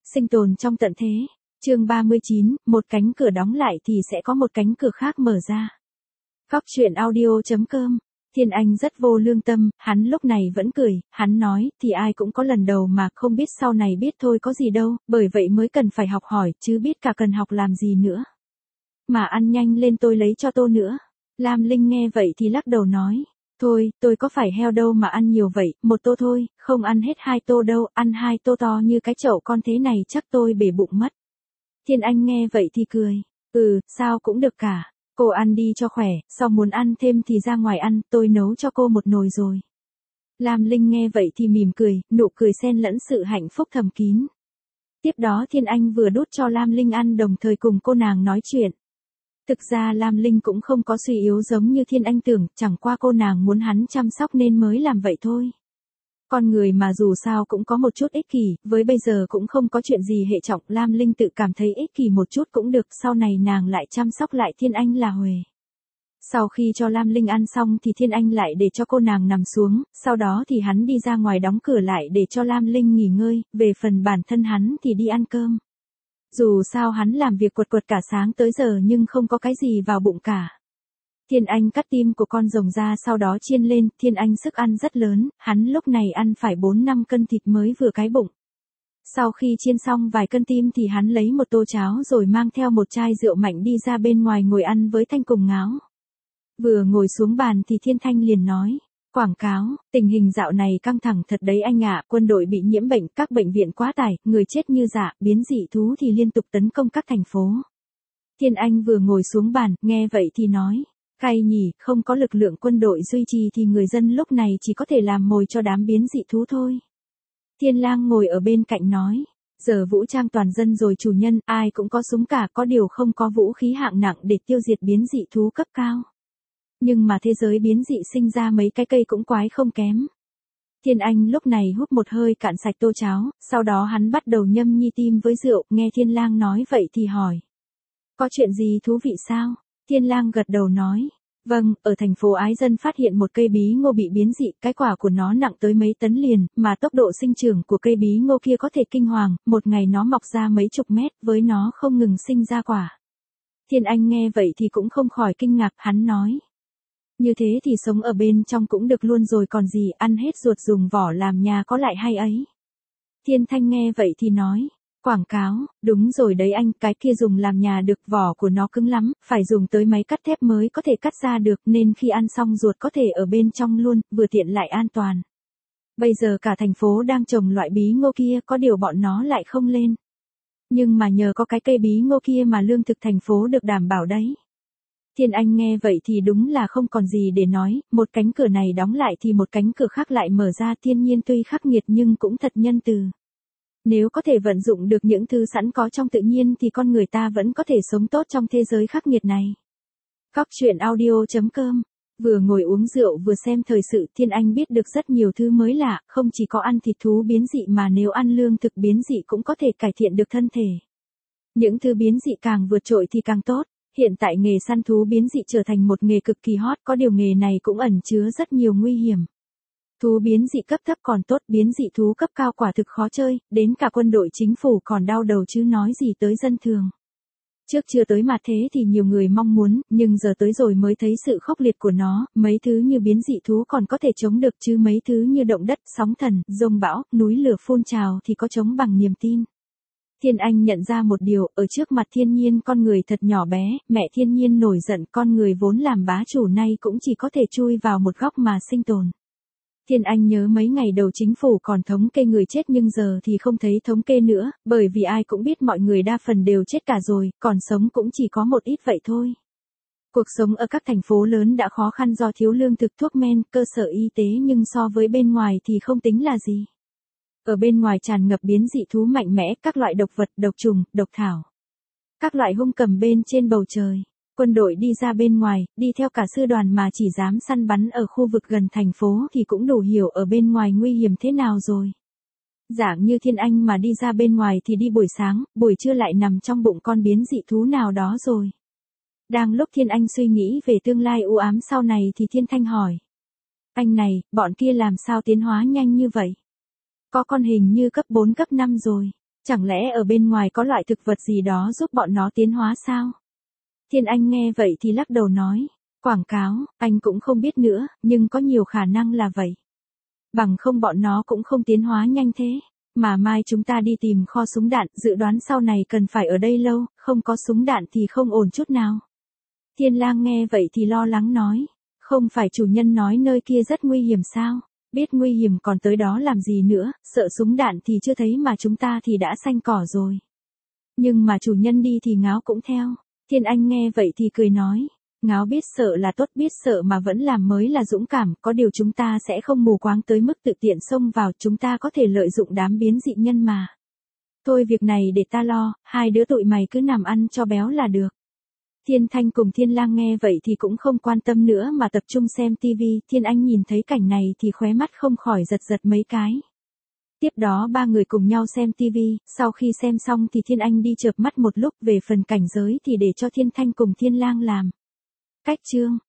Sinh tồn trong tận thế. Chương 39, một cánh cửa đóng lại thì sẽ có một cánh cửa khác mở ra. Góc truyện audio.com. Thiên Anh rất vô lương tâm, hắn lúc này vẫn cười, hắn nói, thì ai cũng có lần đầu mà, không biết sau này biết thôi có gì đâu, bởi vậy mới cần phải học hỏi, chứ biết cả cần học làm gì nữa. Mà ăn nhanh lên tôi lấy cho tô nữa. Lam Linh nghe vậy thì lắc đầu nói, thôi, tôi có phải heo đâu mà ăn nhiều vậy, một tô thôi, không ăn hết 2 tô đâu, ăn 2 tô to như cái chậu con thế này chắc tôi bể bụng mất. Thiên Anh nghe vậy thì cười, sao cũng được cả. Cô ăn đi cho khỏe, sau muốn ăn thêm thì ra ngoài ăn, tôi nấu cho cô một nồi rồi. Lam Linh nghe vậy thì mỉm cười, nụ cười xen lẫn sự hạnh phúc thầm kín. Tiếp đó Thiên Anh vừa đút cho Lam Linh ăn đồng thời cùng cô nàng nói chuyện. Thực ra Lam Linh cũng không có suy yếu giống như Thiên Anh tưởng, chẳng qua cô nàng muốn hắn chăm sóc nên mới làm vậy thôi. Con người mà dù sao cũng có một chút ích kỷ, với bây giờ cũng không có chuyện gì hệ trọng, Lam Linh tự cảm thấy ích kỷ một chút cũng được, sau này nàng lại chăm sóc lại Thiên Anh là huề. Sau khi cho Lam Linh ăn xong thì Thiên Anh lại để cho cô nàng nằm xuống, sau đó thì hắn đi ra ngoài đóng cửa lại để cho Lam Linh nghỉ ngơi, về phần bản thân hắn thì đi ăn cơm. Dù sao hắn làm việc quật quật cả sáng tới giờ nhưng không có cái gì vào bụng cả. Thiên Anh cắt tim của con rồng ra sau đó chiên lên, Thiên Anh sức ăn rất lớn, hắn lúc này ăn phải 4-5 cân thịt mới vừa cái bụng. Sau khi chiên xong vài cân tim thì hắn lấy một tô cháo rồi mang theo một chai rượu mạnh đi ra bên ngoài ngồi ăn với Thanh cùng Ngáo. Vừa ngồi xuống bàn thì Thiên Thanh liền nói, quảng cáo, tình hình dạo này căng thẳng thật đấy anh ạ, quân đội bị nhiễm bệnh, các bệnh viện quá tải, người chết như dạ, biến dị thú thì liên tục tấn công các thành phố. Thiên Anh vừa ngồi xuống bàn, nghe vậy thì nói, cay nhỉ, không có lực lượng quân đội duy trì thì người dân lúc này chỉ có thể làm mồi cho đám biến dị thú thôi. Thiên Lang ngồi ở bên cạnh nói, giờ vũ trang toàn dân rồi chủ nhân, ai cũng có súng cả, có điều không có vũ khí hạng nặng để tiêu diệt biến dị thú cấp cao. Nhưng mà thế giới biến dị sinh ra mấy cái cây cũng quái không kém. Thiên Anh lúc này hút một hơi cạn sạch tô cháo, sau đó hắn bắt đầu nhâm nhi tim với rượu, nghe Thiên Lang nói vậy thì hỏi, có chuyện gì thú vị sao? Thiên Lang gật đầu nói, vâng, ở thành phố Ái Dân phát hiện một cây bí ngô bị biến dị, cái quả của nó nặng tới mấy tấn liền, mà tốc độ sinh trưởng của cây bí ngô kia có thể kinh hoàng, một ngày nó mọc ra mấy chục mét, với nó không ngừng sinh ra quả. Thiên Anh nghe vậy thì cũng không khỏi kinh ngạc, hắn nói, như thế thì sống ở bên trong cũng được luôn rồi còn gì, ăn hết ruột dùng vỏ làm nhà có lại hay ấy. Thiên Thanh nghe vậy thì nói, quảng cáo, đúng rồi đấy anh, cái kia dùng làm nhà được, vỏ của nó cứng lắm, phải dùng tới máy cắt thép mới có thể cắt ra được, nên khi ăn xong ruột có thể ở bên trong luôn, vừa tiện lại an toàn. Bây giờ cả thành phố đang trồng loại bí ngô kia, có điều bọn nó lại không lên. Nhưng mà nhờ có cái cây bí ngô kia mà lương thực thành phố được đảm bảo đấy. Thiên Anh nghe vậy thì đúng là không còn gì để nói, một cánh cửa này đóng lại thì một cánh cửa khác lại mở ra, thiên nhiên tuy khắc nghiệt nhưng cũng thật nhân từ. Nếu có thể vận dụng được những thứ sẵn có trong tự nhiên thì con người ta vẫn có thể sống tốt trong thế giới khắc nghiệt này. Góc truyện audio.com. Vừa ngồi uống rượu vừa xem thời sự, Thiên Anh biết được rất nhiều thứ mới lạ, không chỉ có ăn thịt thú biến dị mà nếu ăn lương thực biến dị cũng có thể cải thiện được thân thể. Những thứ biến dị càng vượt trội thì càng tốt. Hiện tại nghề săn thú biến dị trở thành một nghề cực kỳ hot, có điều nghề này cũng ẩn chứa rất nhiều nguy hiểm. Thú biến dị cấp thấp còn tốt, biến dị thú cấp cao quả thực khó chơi, đến cả quân đội chính phủ còn đau đầu chứ nói gì tới dân thường. Trước chưa tới mà thế thì nhiều người mong muốn, nhưng giờ tới rồi mới thấy sự khốc liệt của nó, mấy thứ như biến dị thú còn có thể chống được chứ mấy thứ như động đất, sóng thần, dông bão, núi lửa phun trào thì có chống bằng niềm tin. Thiên Anh nhận ra một điều, ở trước mặt thiên nhiên con người thật nhỏ bé, mẹ thiên nhiên nổi giận, con người vốn làm bá chủ nay cũng chỉ có thể chui vào một góc mà sinh tồn. Thiên Anh nhớ mấy ngày đầu chính phủ còn thống kê người chết nhưng giờ thì không thấy thống kê nữa, bởi vì ai cũng biết mọi người đa phần đều chết cả rồi, còn sống cũng chỉ có một ít vậy thôi. Cuộc sống ở các thành phố lớn đã khó khăn do thiếu lương thực, thuốc men, cơ sở y tế nhưng so với bên ngoài thì không tính là gì. Ở bên ngoài tràn ngập biến dị thú mạnh mẽ, các loại độc vật, độc trùng, độc thảo. Các loại hung cầm bên trên bầu trời. Quân đội đi ra bên ngoài, đi theo cả sư đoàn mà chỉ dám săn bắn ở khu vực gần thành phố thì cũng đủ hiểu ở bên ngoài nguy hiểm thế nào rồi. Dạng như Thiên Anh mà đi ra bên ngoài thì đi buổi sáng, buổi trưa lại nằm trong bụng con biến dị thú nào đó rồi. Đang lúc Thiên Anh suy nghĩ về tương lai u ám sau này thì Thiên Thanh hỏi. Anh này, bọn kia làm sao tiến hóa nhanh như vậy? Có con hình như cấp 4 cấp 5 rồi. Chẳng lẽ ở bên ngoài có loại thực vật gì đó giúp bọn nó tiến hóa sao? Thiên Anh nghe vậy thì lắc đầu nói, quảng cáo, anh cũng không biết nữa, nhưng có nhiều khả năng là vậy. Bằng không bọn nó cũng không tiến hóa nhanh thế. Mà mai chúng ta đi tìm kho súng đạn, dự đoán sau này cần phải ở đây lâu, không có súng đạn thì không ổn chút nào. Thiên Lang nghe vậy thì lo lắng nói, không phải chủ nhân nói nơi kia rất nguy hiểm sao? Biết nguy hiểm còn tới đó làm gì nữa, sợ súng đạn thì chưa thấy mà chúng ta thì đã xanh cỏ rồi. Nhưng mà chủ nhân đi thì Ngáo cũng theo. Thiên Anh nghe vậy thì cười nói, Ngáo biết sợ là tốt, biết sợ mà vẫn làm mới là dũng cảm, có điều chúng ta sẽ không mù quáng tới mức tự tiện xông vào, chúng ta có thể lợi dụng đám biến dị nhân mà. Thôi việc này để ta lo, hai đứa tụi mày cứ nằm ăn cho béo là được. Thiên Thanh cùng Thiên Lang nghe vậy thì cũng không quan tâm nữa mà tập trung xem tivi. Thiên Anh nhìn thấy cảnh này thì khóe mắt không khỏi giật giật mấy cái. Tiếp đó ba người cùng nhau xem tivi, sau khi xem xong thì Thiên Anh đi chợp mắt một lúc, về phần cảnh giới thì để cho Thiên Thanh cùng Thiên Lang làm. Cách chương